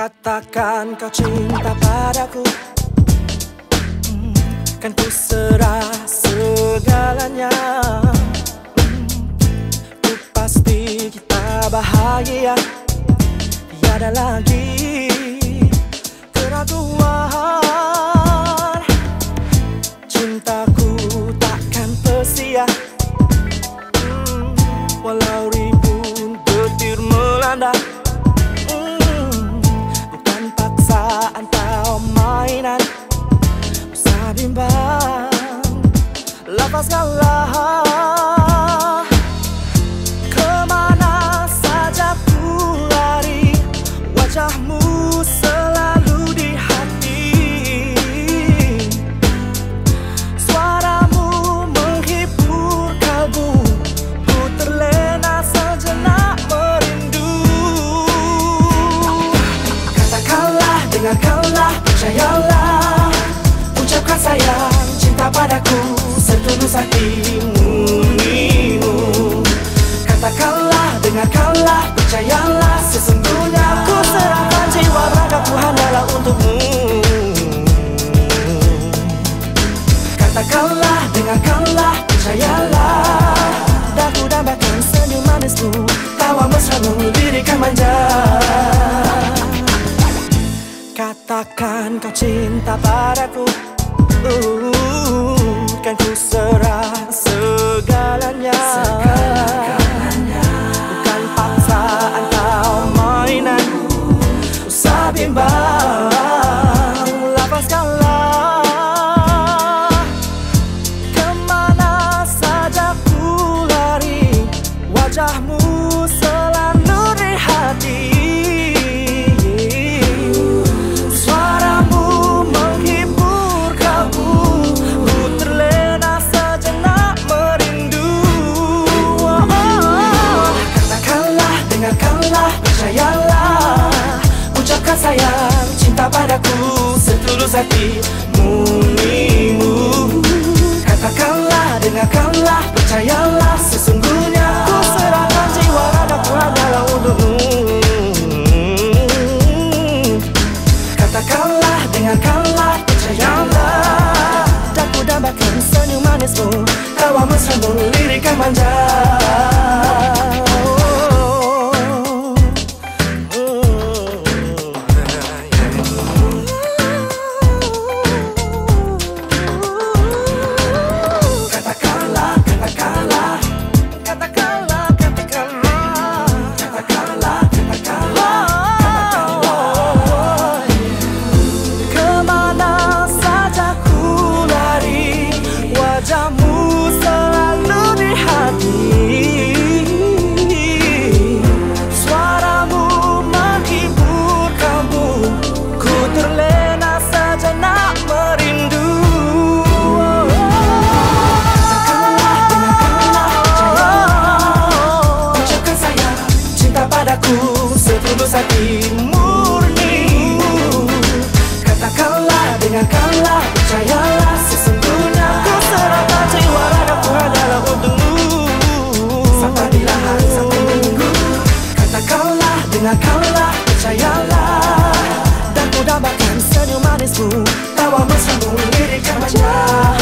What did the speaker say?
Katakan kau cinta padaku, kan ku serah segalanya. Ku pasti kita bahagia, tiada lagi keraguan. Cintaku takkan tersia, walau ribuan petir melanda. Bukan paksaan atau mainan, usah bimbang, lepaskanlah. Kemana saja ku lari, wajahmu selalu di hati. Suaramu menghibur kalbu, ku terlena sejenak merindu. Katakanlah, dengarkanlah, percayalah, ucapkan sayang, cinta padaku setulus hati murnimu. Katakanlah, dengarkanlah, percayalah, sesungguhnya ku serahkan jiwa ragaku hanyalah untukmu. Katakanlah, dengarkanlah, percayalah, daku dambakan senyum manismu, tawa mesramu lirikan manja. Katakan kau cinta padaku, kan ku serah segalanya. Bukan paksaan atau mainan, usah bimbang, lepaskanlah. Kemana saja ku lari, wajahmu selalu di hati. Sayang, cinta padaku setulus hati murnimu. Katakanlah, dengarkanlah, percayalah, sesungguhnya ku serahkan jiwa ragaku hanyalah untukmu. Katakanlah, dengarkanlah, percayalah, daku dambakan senyum manismu, tawa mesramu lirikan manja. Wajahmu selalu di hati. Suaramu menghibur kalbu, ku terlena sejenak merindu. Katakanlah, dengarkanlah, percayalah, ucapkan sayang, cinta padaku setulus hati murnimu. Katakanlah, dengarkanlah, percayalah, sesungguhnya ku serahkan jiwa ragaku hanyalah untukmu. Sampai bila hari, sampai minggu. Katakanlah, dengarkanlah, percayalah, dan ku dambakan senyum manismu, tawa mesramu lirikan manja.